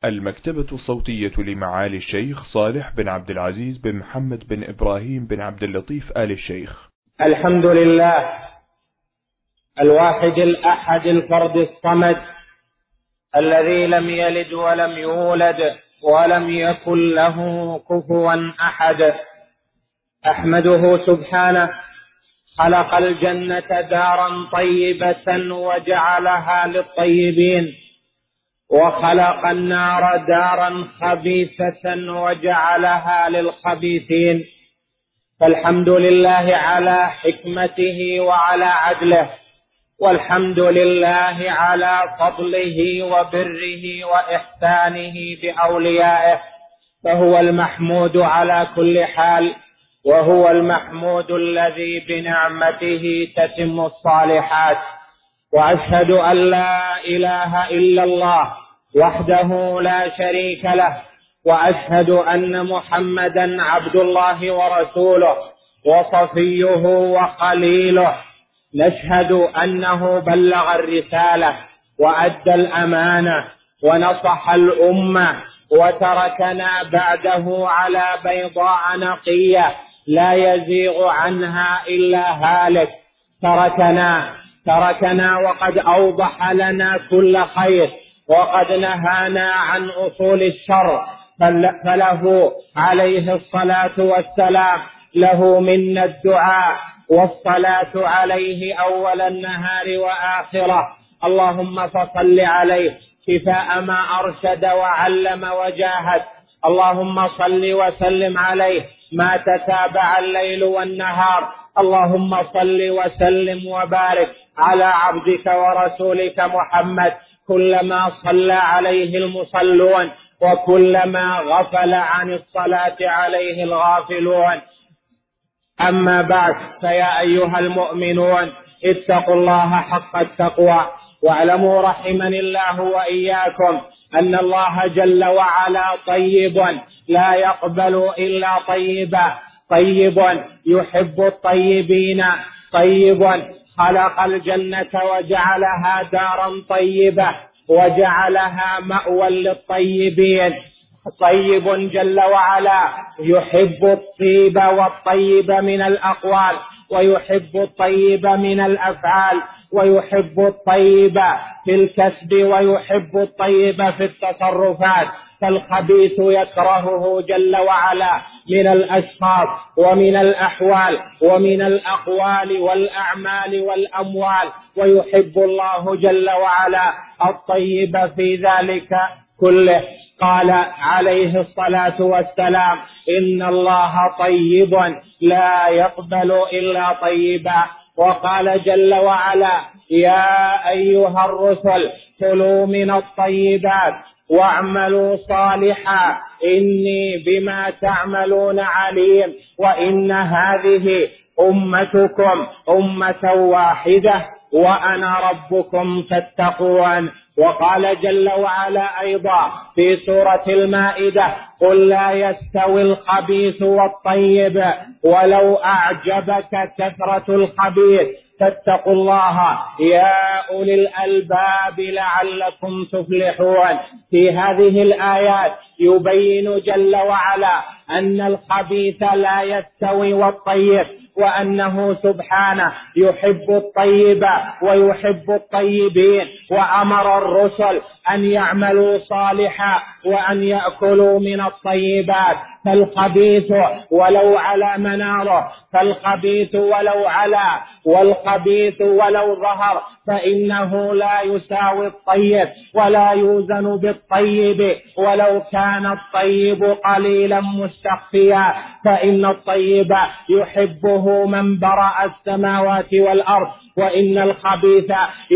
المكتبة الصوتية لمعالي الشيخ صالح بن عبد العزيز بن محمد بن إبراهيم بن عبد اللطيف آل الشيخ. الحمد لله الواحد الأحد الفرد الصمد الذي لم يلد ولم يولد ولم يكن له كفوا أحد. أحمده سبحانه خلق الجنة دارا طيبة وجعلها للطيبين، وخلق النار دارا خبيثة وجعلها للخبيثين. فالحمد لله على حكمته وعلى عدله، والحمد لله على فضله وبره وإحسانه بأوليائه، فهو المحمود على كل حال، وهو المحمود الذي بنعمته تتم الصالحات. وأشهد أن لا إله إلا الله وحده لا شريك له، وأشهد أن محمدا عبد الله ورسوله وصفيه وخليله. نشهد أنه بلغ الرسالة وأدى الأمانة ونصح الأمة، وتركنا بعده على بيضاء نقية لا يزيغ عنها إلا هالك. تركنا وقد أوضح لنا كل خير، وقد نهانا عن أصول الشر، فله عليه الصلاة والسلام له منا الدعاء والصلاة عليه أول النهار وآخره. اللهم فصل عليه شفاء ما أرشد وعلم وجاهد. اللهم صل وسلم عليه ما تتابع الليل والنهار. اللهم صل وسلم وبارك على عبدك ورسولك محمد، كلما صلى عليه المصلون وكلما غفل عن الصلاة عليه الغافلون. أما بعد، فيا أيها المؤمنون اتقوا الله حق التقوى، واعلموا رحمني الله وإياكم أن الله جل وعلا طيب لا يقبل إلا طيبا، طيب يحب الطيبين، طيب خلق الجنة وجعلها دارا طيبة وجعلها مأوى للطيبين. طيب جل وعلا يحب الطيب والطيب من الأقوال، ويحب الطيب من الأفعال، ويحب الطيب في الكسب، ويحب الطيب في التصرفات. فالخبيث يكرهه جل وعلا من الأشخاص ومن الأحوال ومن الأقوال والأعمال والأموال، ويحب الله جل وعلا الطيب في ذلك كله. قال عليه الصلاة والسلام: إن الله طيب لا يقبل إلا طيبا. وقال جل وعلا: يا أيها الرسل كلوا من الطيبات واعملوا صالحا إني بما تعملون عليم، وإن هذه أمتكم أمة واحدة وأنا ربكم فاتقون. وقال جل وعلا أيضا في سورة المائدة: قل لا يستوي الخبيث والطيب ولو أعجبك كثرة الخبيث فاتقوا الله يا أولي الألباب لعلكم تفلحون. في هذه الآيات يبين جل وعلا أن الخبيث لا يستوي والطيب، وأنه سبحانه يحب الطيب ويحب الطيبين، وأمر الرسل أن يعملوا صالحا وأن يأكلوا من الطيبات. فالخبيث ولو على مناره، فالخبيث ولو علا، والخبيث ولو ظهر، فإنه لا يساوي الطيب ولا يوزن بالطيب ولو كان الطيب قليلا مستخفيا. فإن الطيب يحبه من برأ السماوات والأرض، وإن الخبيث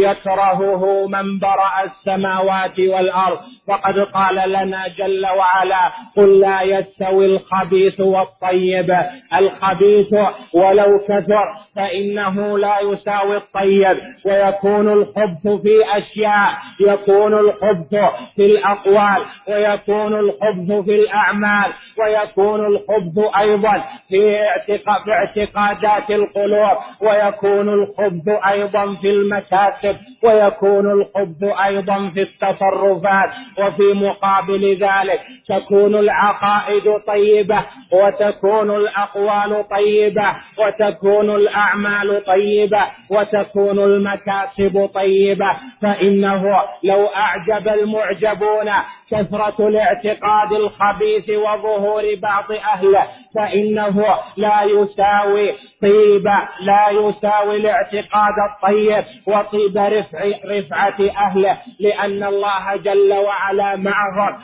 يكرهه من برأ السماوات والأرض. وقد قال لنا جل وعلا: قل لا يستوي الخبيث والطيب. الخبيث ولو كثر فإنه لا يساوي الطيب. ويكون الخبث في أشياء، يكون الخبث في الأقوال، ويكون الخبث في الأعمال، ويكون الخبث أيضا في اعتقادات القلوب، ويكون الخبث الخبث أيضا في المكاسب، ويكون الخبث أيضا في التصرفات. وفي مقابل ذلك تكون العقائد طيبة، وتكون الأقوال طيبة، وتكون الأعمال طيبة، وتكون المكاسب طيبة. فإنه لو أعجب المعجبون كثرة الاعتقاد الخبيث وظهور بعض أهله، فإنه لا يساوي لا يساوي الاعتقاد الطيب وطيب رفعة أهله، لأن الله جل وعلا معهم.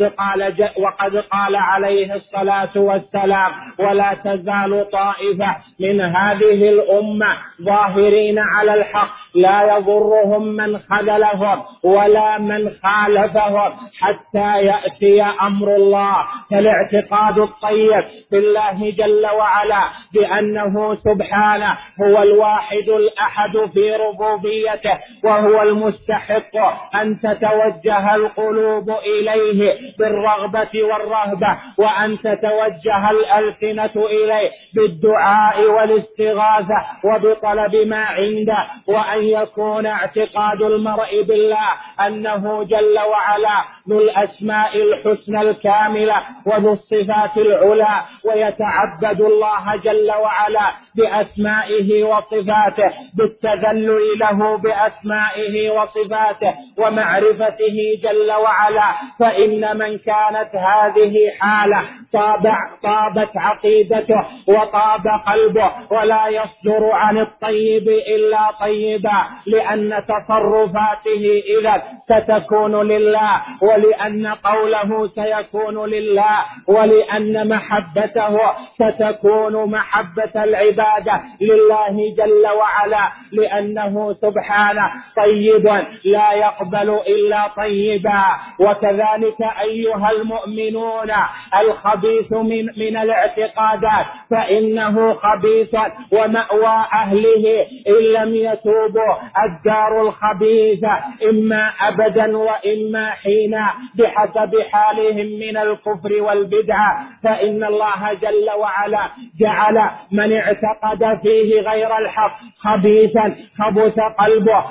وقد قال عليه الصلاة والسلام: ولا تزال طائفة من هذه الأمة ظاهرين على الحق لا يضرهم من خذلهم ولا من خالفهم حتى يأتي أمر الله. فالاعتقاد الطيب بالله جل وعلا بأنه سبحانه هو الواحد الأحد في ربوبيته، وهو المستحق أن تتوجه القلوب إليه بالرغبة والرهبة، وأن تتوجه الألسنة إليه بالدعاء والاستغاثة وبطلب ما عنده، وأن يكون اعتقاد المرء بالله أنه جل وعلا ذو الأسماء الحسنى الكاملة وذو الصفات العلى، ويتعبد الله جل وعلا بأسمائه وصفاته، بالتذلل له بأسمائه وصفاته ومعرفته جل وعلا. فإن من كانت هذه حالة طابت عقيدته وطاب قلبه، ولا يصدر عن الطيب إلا طيبا، لأن تصرفاته إذا ستكون لله، ولأن قوله سيكون لله، ولأن محبته ستكون محبة العبادة لله جل وعلا، لأنه سبحانه طيب لا يقبل إلا طيبا. وكذلك أيها المؤمنون الخبيث من الاعتقادات فإنه خبيث، ومأوى أهله إن لم يتوبوا الدار الخبيثة، إما أبدا وإما حينا بحسب حالهم من الكفر والبدعة. فإن الله جل وعلا جعل من اعتقد فيه غير الحق خبيثا خبث قلبه،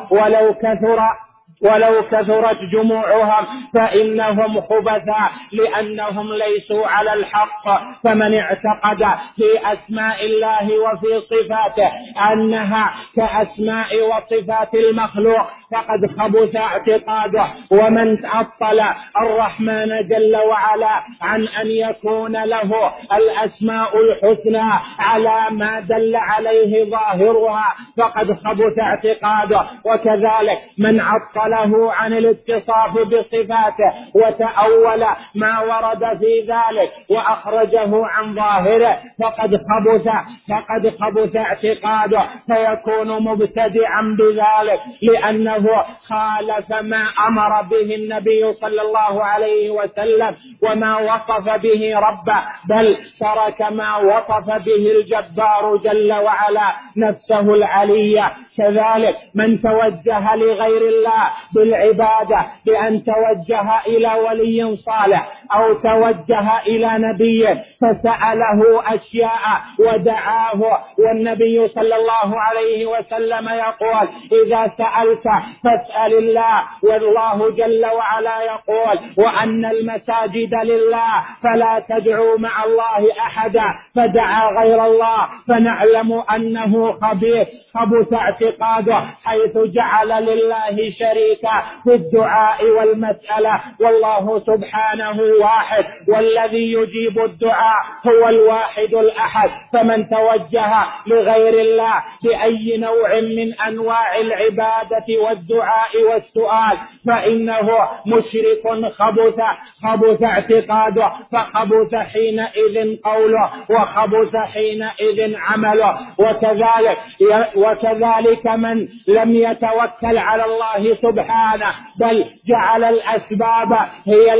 ولو كثرت جموعهم فإنهم خبثا، لأنهم ليسوا على الحق. فمن اعتقد في أسماء الله وفي صفاته أنها كأسماء وصفات المخلوق فقد خبث اعتقاده. ومن عطل الرحمن جل وعلا عن أن يكون له الأسماء الحسنى على ما دل عليه ظاهرها فقد خبث اعتقاده. وكذلك من عطله عن الاتصاف بصفاته وتأول ما ورد في ذلك وأخرجه عن ظاهره فقد خبث اعتقاده، فيكون مبتدعا بذلك، لأنه خالف ما أمر به النبي صلى الله عليه وسلم وما وصف به ربه، بل ترك ما وصف به الجبار جل وعلا نفسه العلية. كذلك من توجه لغير الله بالعبادة بأن توجه إلى ولي صالح أو توجه إلى نبي فسأله أشياء ودعاه، والنبي صلى الله عليه وسلم يقول: إذا سألت فاسأل الله، والله جل وعلا يقول: وأن المساجد لله فلا تدعوا مع الله أحدا، فدعا غير الله. فنعلم أنه خبث اعتقاده حيث جعل لله شريكا في الدعاء والمسألة، والله سبحانه واحد، والذي يجيب الدعاء هو الواحد الأحد. فمن توجه لغير الله بأي نوع من أنواع العبادة والدعاء والسؤال فإنه مشرك خبث اعتقاده، فخبث حينئذ قوله وخبث حينئذ عمله. وكذلك من لم يتوكل على الله سبحانه بل جعل الأسباب هي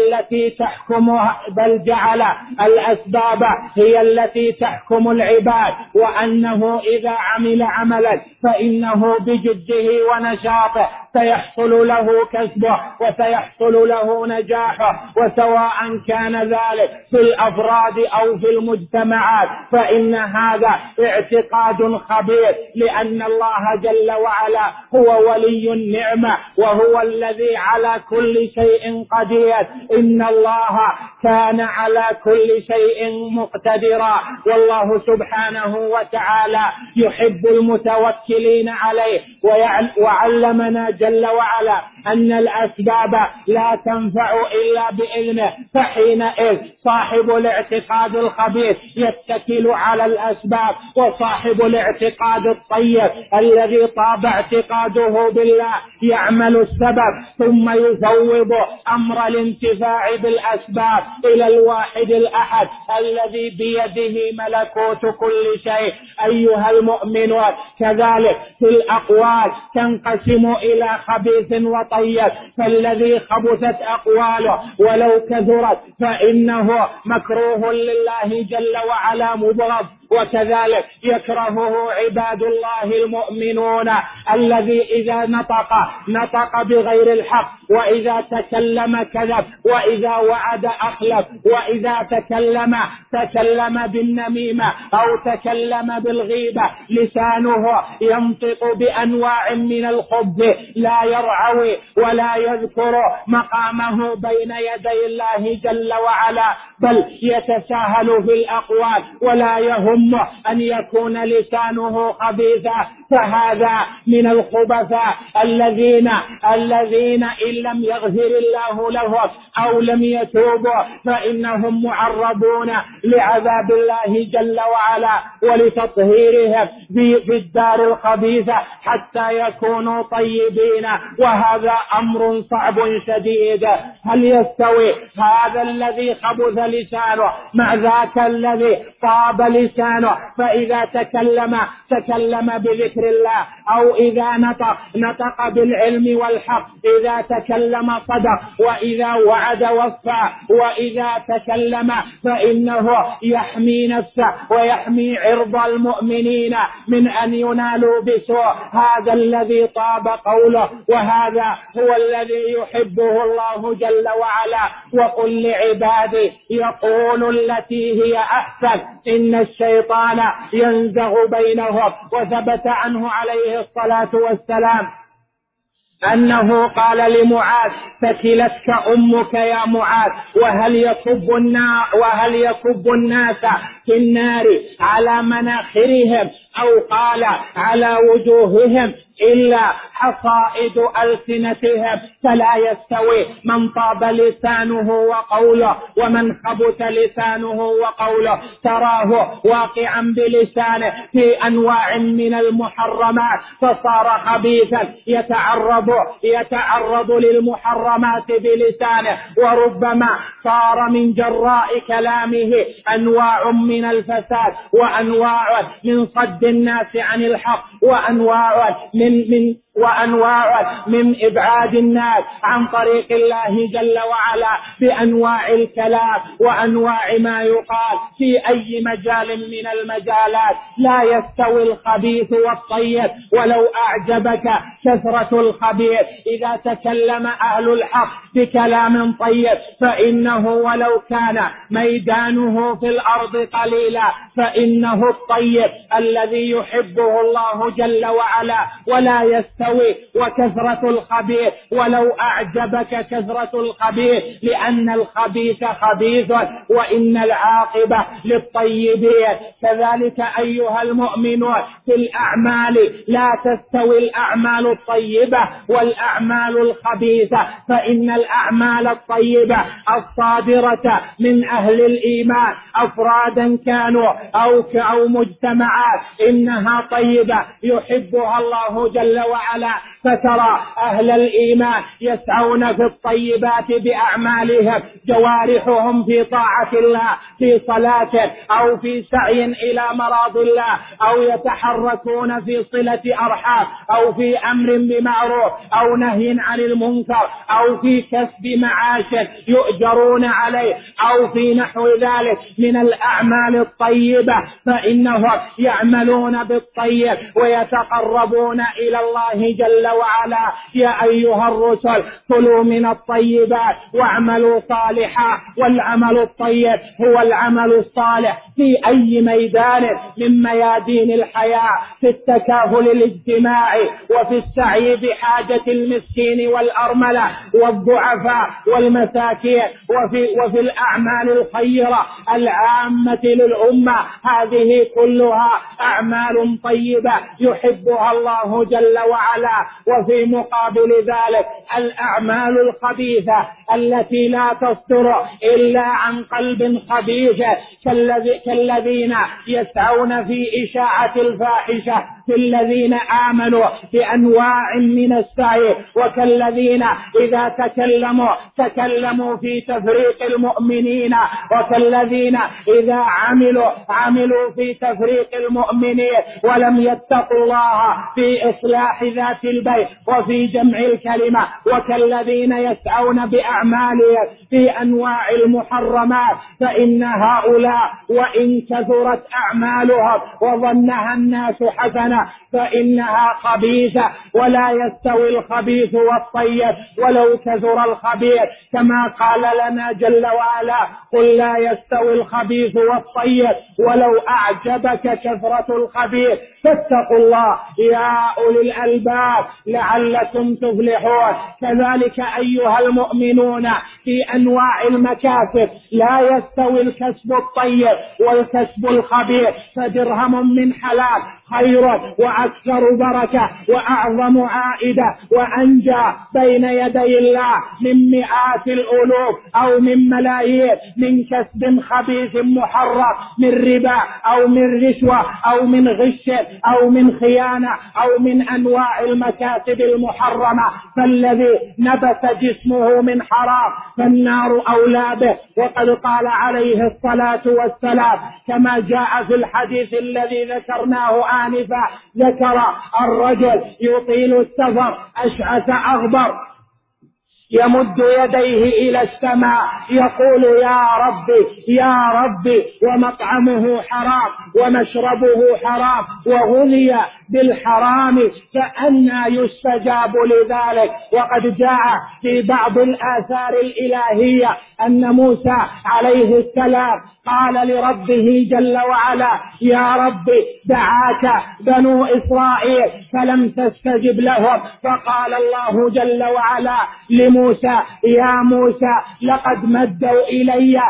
التي تحكم العباد، وأنه إذا عمل عملا فإنه بجده ونشاطه سيحصل له كسبه وسيحصل له نجاحه، وسواء كان ذلك في الأفراد أو في المجتمعات، فإن هذا اعتقاد خبيث، لأن لأن الله جل وعلا هو ولي النعمة وهو الذي على كل شيء قدير. إن الله كان على كل شيء مقتدرا، والله سبحانه وتعالى يحب المتوكلين عليه، وعلمنا جل وعلا أن الأسباب لا تنفع إلا بإذنه، فحينئذ صاحب الاعتقاد الخبيث يتكل على الأسباب، وصاحب الاعتقاد الطيب الذي طاب اعتقاده بالله يعمل السبب ثم يفوض أمر الانتفاع بالأسباب إلى الواحد الأحد الذي بيده ملكوت كل شيء. أيها المؤمنون، كذلك في الأقوال تنقسم إلى خبيث وطيب، فالذي خبثت أقواله ولو كثرت فإنه مكروه لله جل وعلا مبغض، وكذلك يكرهه عباد الله المؤمنون الذي إذا نطق بغير الحق، وإذا تكلم كذب، وإذا وعد أخلف، وإذا تكلم بالنميمة أو تكلم بالغيبة لسانه ينطق بأنواع من الخبث لا يرعوي ولا يذكر مقامه بين يدي الله جل وعلا، بل يتساهل في الأقوال ولا يهم أن يكون لسانه خبيثا، فهذا من الخبثاء الذين إن لم يغفر الله لهم أو لم يتوبوا فإنهم معرضون لعذاب الله جل وعلا ولتطهيرهم في الدار الخبيثة حتى يكونوا طيبين، وهذا أمر صعب شديد. هل يستوي هذا الذي خبث لسانه مع ذاك الذي طاب لسانه فإذا تكلم بذكر الله، أو إذا نطق بالعلم والحق، إذا تكلم صدق، وإذا وعد وفى، وإذا تكلم فإنه يحمي نفسه ويحمي عرض المؤمنين من أن ينالوا بسوء. هذا الذي طاب قوله، وهذا هو الذي يحبه الله جل وعلا. وقل لعبادي يقول التي هي أحسن إن الشيطان ينزغ بينهم. وثبت عنه عليه الصلاة والسلام أنه قال لمعاذ: ثكلتك أمك يا معاذ، وهل يكب الناس في النار على مناخرهم أو قال على وجوههم إلا حصائد ألسنتهم، فلا يستوي من طاب لسانه وقوله ومن خبث لسانه وقوله. تراه واقعا بلسانه في أنواع من المحرمات فصار خبيثا يتعرض للمحرمات بلسانه، وربما صار من جراء كلامه أنواع من الفساد، وأنواع من صد الناس عن الحق، وأنواع من إبعاد الناس عن طريق الله جل وعلا بأنواع الكلام وأنواع ما يقال في أي مجال من المجالات. لا يستوي الخبيث والطيب ولو أعجبك كثرة الخبيث. إذا تكلم أهل الحق بكلام طيب فإنه ولو كان ميدانه في الأرض قليلا فإنه الطيب الذي يحبه الله جل وعلا. ولا يستوي وكثرة الخبيث ولو أعجبك كثرة الخبيث، لأن الخبيث خبيث وإن العاقبة للطيبين. كذلك أيها المؤمنون في الأعمال لا تستوي الأعمال الطيبة والأعمال الخبيثة، فإن الأعمال الطيبة الصادرة من أهل الإيمان أفرادا كانوا أو مجتمعات إنها طيبة يحبها الله جل وعلا. فترى أهل الإيمان يسعون في الطيبات بأعمالهم، جوارحهم في طاعة الله، في صلاة أو في سعي إلى مراض الله، أو يتحركون في صلة أرحام، أو في أمر بمعروف أو نهي عن المنكر، أو في كسب معاش يؤجرون عليه، أو في نحو ذلك من الأعمال الطيبة، فإنهم يعملون بالطيب ويتقربون إلى الله قوله جل وعلا: يا أيها الرسل كلوا من الطيبات واعملوا صالحا. والعمل الطيب هو العمل الصالح في أي ميدان من ميادين الحياة، في التكافل الاجتماعي وفي السعي بحاجة المسكين والأرملة والضعفاء والمساكين، وفي الأعمال الخيرة العامة للأمة. هذه كلها أعمال طيبة يحبها الله جل وعلا. وفي مقابل ذلك الأعمال الخبيثة التي لا تصدر إلا عن قلب خبيث، كالذين يسعون في إشاعة الفاحشة في الذين آمنوا بأنواع من السعي، وكالذين إذا تكلموا في تفريق المؤمنين، وكالذين إذا عملوا في تفريق المؤمنين ولم يتقوا الله في إصلاح ذات البين وفي جمع الكلمة، وكالذين يسعون بأعمالهم في أنواع المحرمات. فإن هؤلاء وإن كثرت أعمالهم وظنها الناس حسنة فإنها خبيثة، ولا يستوي الخبيث والطيب ولو كثر الخبيث، كما قال لنا جل وعلا: قل لا يستوي الخبيث والطيب ولو أعجبك كثرة الخبيث فاتقوا الله يا أولي الألباب لعلكم تفلحون. كذلك أيها المؤمنون في أنواع المكاسب لا يستوي الكسب الطيب والكسب الخبيث، فدرهم من حلال خير وأكثر بركة وأعظم عائدة وأنجى بين يدي الله من مئات الألوف أو من ملايين من كسب خبيث محرم، من ربا أو من رشوة أو من غش أو من خيانة أو من أنواع المكاسب المحرمة. فالذي نبت جسمه من حرام فالنار أولى به. وقد قال عليه الصلاة والسلام كما جاء في الحديث الذي ذكرناه آنفا: ذكر الرجل يطيل السفر أشعث أغبر يمد يديه إلى السماء يقول: يا ربي يا ربي، ومطعمه حرام ومشربه حرام وغذي بالحرام، فأنى يستجاب لذلك؟ وقد جاء في بعض الآثار الإلهية أن موسى عليه السلام قال لربه جل وعلا: يا ربي دعاك بنو إسرائيل فلم تستجب لهم، فقال الله جل وعلا لموسى: يا موسى لقد مدوا إلي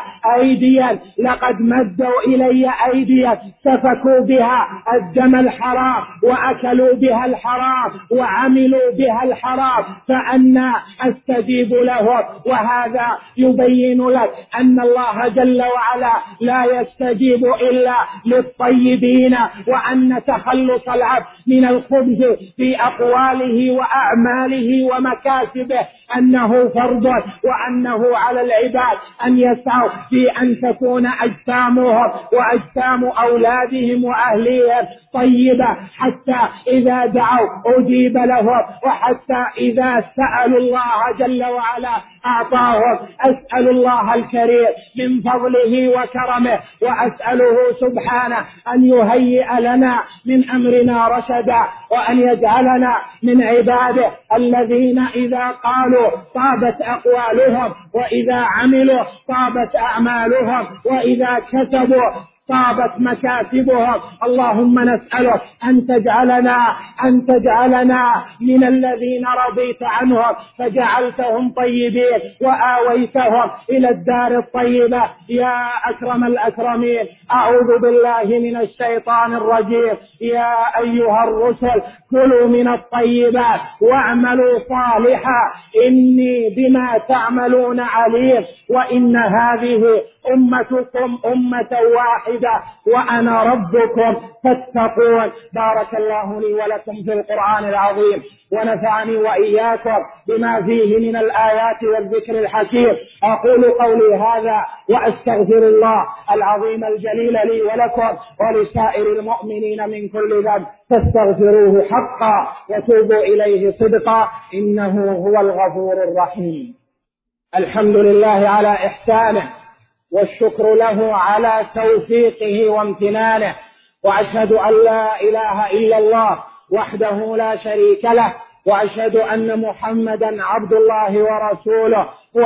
أيديا سفكوا بها الدم الحرام وأكلوا بها الحرام وعملوا بها الحرام، فأنا أستجيب لهم. وهذا يبين لك أن الله جل وعلا لا يستجيب إلا للطيبين، وأن تخلص العبد من الخبث في أقواله وأعماله ومكاسبه أنه فرض، وأنه على العباد أن يسعوا في أن تكون أجسامهم وأجسام أولادهم وأهليهم طيبة، حتى إذا دعوا أجيب لهم، وحتى إذا سألوا الله جل وعلا أعطاهم. أسأل الله الكريم من فضله وكرمه، وأسأله سبحانه أن يهيئ لنا من أمرنا رشدا، وأن يجعلنا من عباده الذين إذا قالوا طابت أقوالهم، وإذا عملوا طابت أعمالهم، وإذا كسبوا طابت مكاسبهم. اللهم نسألك أن تجعلنا من الذين رضيت عنهم فجعلتهم طيبين وآويتهم إلى الدار الطيبة يا أكرم الأكرمين. أعوذ بالله من الشيطان الرجيم. يا أيها الرسل كلوا من الطيبات واعملوا صالحا إني بما تعملون عليم، وإن هذه أمتكم أمة واحدة وأنا ربكم فاتقون. بارك الله لي ولكم في القرآن العظيم، ونفعني وإياكم بما فيه من الآيات والذكر الحكيم. أقول قولي هذا وأستغفر الله العظيم الجليل لي ولكم ولسائر المؤمنين من كل ذنب، فاستغفروه حقا وتوبوا إليه صدقا إنه هو الغفور الرحيم. الحمد لله على إحسانه، والشكر له على توفيقه وامتنانه، وأشهد أن لا إله إلا الله وحده لا شريك له، وأشهد أن محمدا عبد الله ورسوله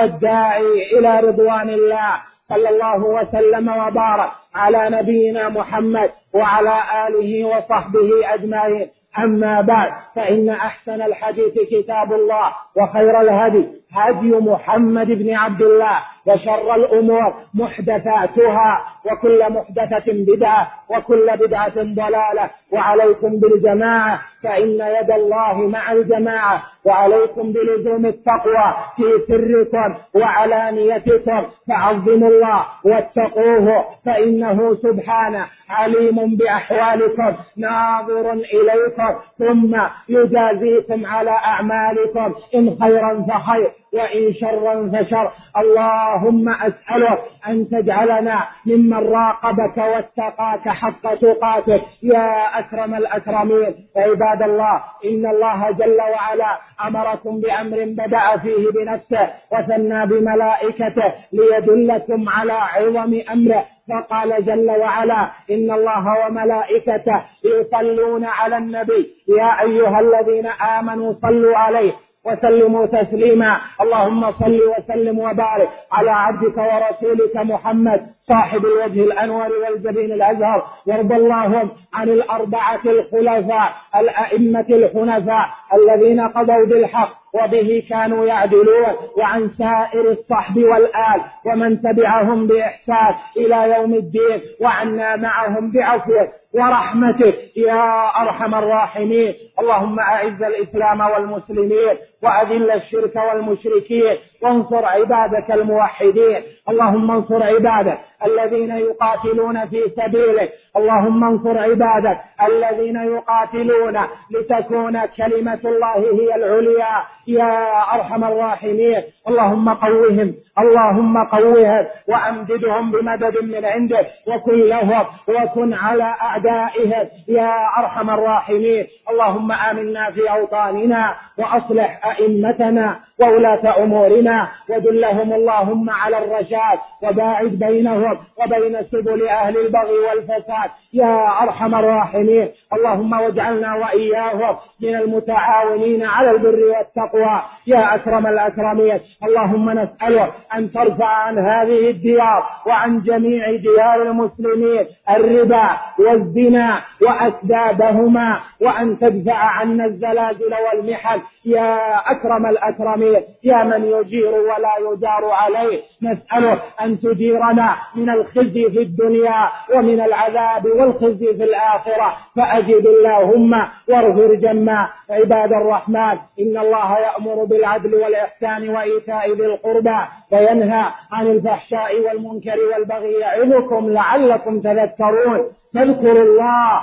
والداعي إلى رضوان الله، صلى الله وسلم وبارك على نبينا محمد وعلى آله وصحبه أجمعين. أما بعد، فإن أحسن الحديث كتاب الله، وخير الهدي هدي محمد بن عبد الله، وشر الأمور محدثاتها، وكل محدثة بدعة، وكل بدعة ضلالة. وعليكم بالجماعة، فإن يد الله مع الجماعة، وعليكم بلزوم التقوى في سركم وعلانيتكم، فعظموا الله واتقوه، فإنه سبحانه عليم بأحوالكم ناظر إليكم، ثم يجازيكم على أعمالكم، إن خيرا فخير وإن شرا فشر. اللهم أسألك أن تجعلنا ممن راقبك واتقاك حق تقاتك يا أكرم الأكرمين. عباد الله، إن الله جل وعلا أمركم بأمر بدأ فيه بنفسه وثنى بملائكته ليدلكم على عظم أمره، فقال جل وعلا: إن الله وملائكته يصلون على النبي يا أيها الذين آمنوا صلوا عليه وسلموا تسليما. اللهم صل وسلم وبارك على عبدك ورسولك محمد صاحب الوجه الأنور والجبين الأزهر، وارض اللهم عن الأربعة الخلفاء الأئمة الحنفاء الذين قضوا بالحق وبه كانوا يعدلون، وعن سائر الصحب والآل ومن تبعهم بإحسان إلى يوم الدين، وعنا معهم بعفوك ورحمتك يا أرحم الراحمين. اللهم أعز الإسلام والمسلمين، وأذل الشرك والمشركين، وانصر عبادك الموحدين. اللهم انصر عبادك الذين يقاتلون في سبيلك، اللهم انصر عبادك الذين يقاتلون لتكون كلمة الله هي العليا يا أرحم الراحمين. اللهم قوهم، اللهم قوهم وأمددهم بمدد من عندك، وكن لهم وكن على أعدائهم يا أرحم الراحمين. اللهم آمنا في أوطاننا، وأصلح أئمتنا وولاة أمورنا، ودلهم اللهم على الرشاد، وباعد بينهم وبين سبل أهل البغي والفساد يا أرحم الراحمين. اللهم واجعلنا وإياهم من المتعاونين على البر والتقوى يا أكرم الأكرمين. اللهم نسألك أن ترفع عن هذه الديار وعن جميع ديار المسلمين الربا والزنا وأسبابهما، وأن تدفع عنا الزلازل والمحن يا أكرم الأكرمين، يا من يجير ولا يجار عليه. نسألك أن تجيرنا من الخزي في الدنيا ومن العذاب والخزي في الآخرة، فأجب اللهم واغفر جما. عباد الرحمن، إن الله يأمر بالعدل والإحسان وإيتاء ذي القربى، وينهى عن الفحشاء والمنكر والبغي، يعظكم لعلكم تذكرون. فاذكروا الله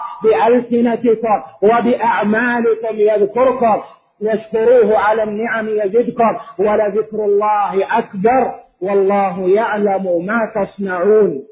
بألسنتكم وبأعمالكم يذكركم، واشكروه على النعم يزدكم، ولذكر الله أكبر، والله يعلم ما تصنعون.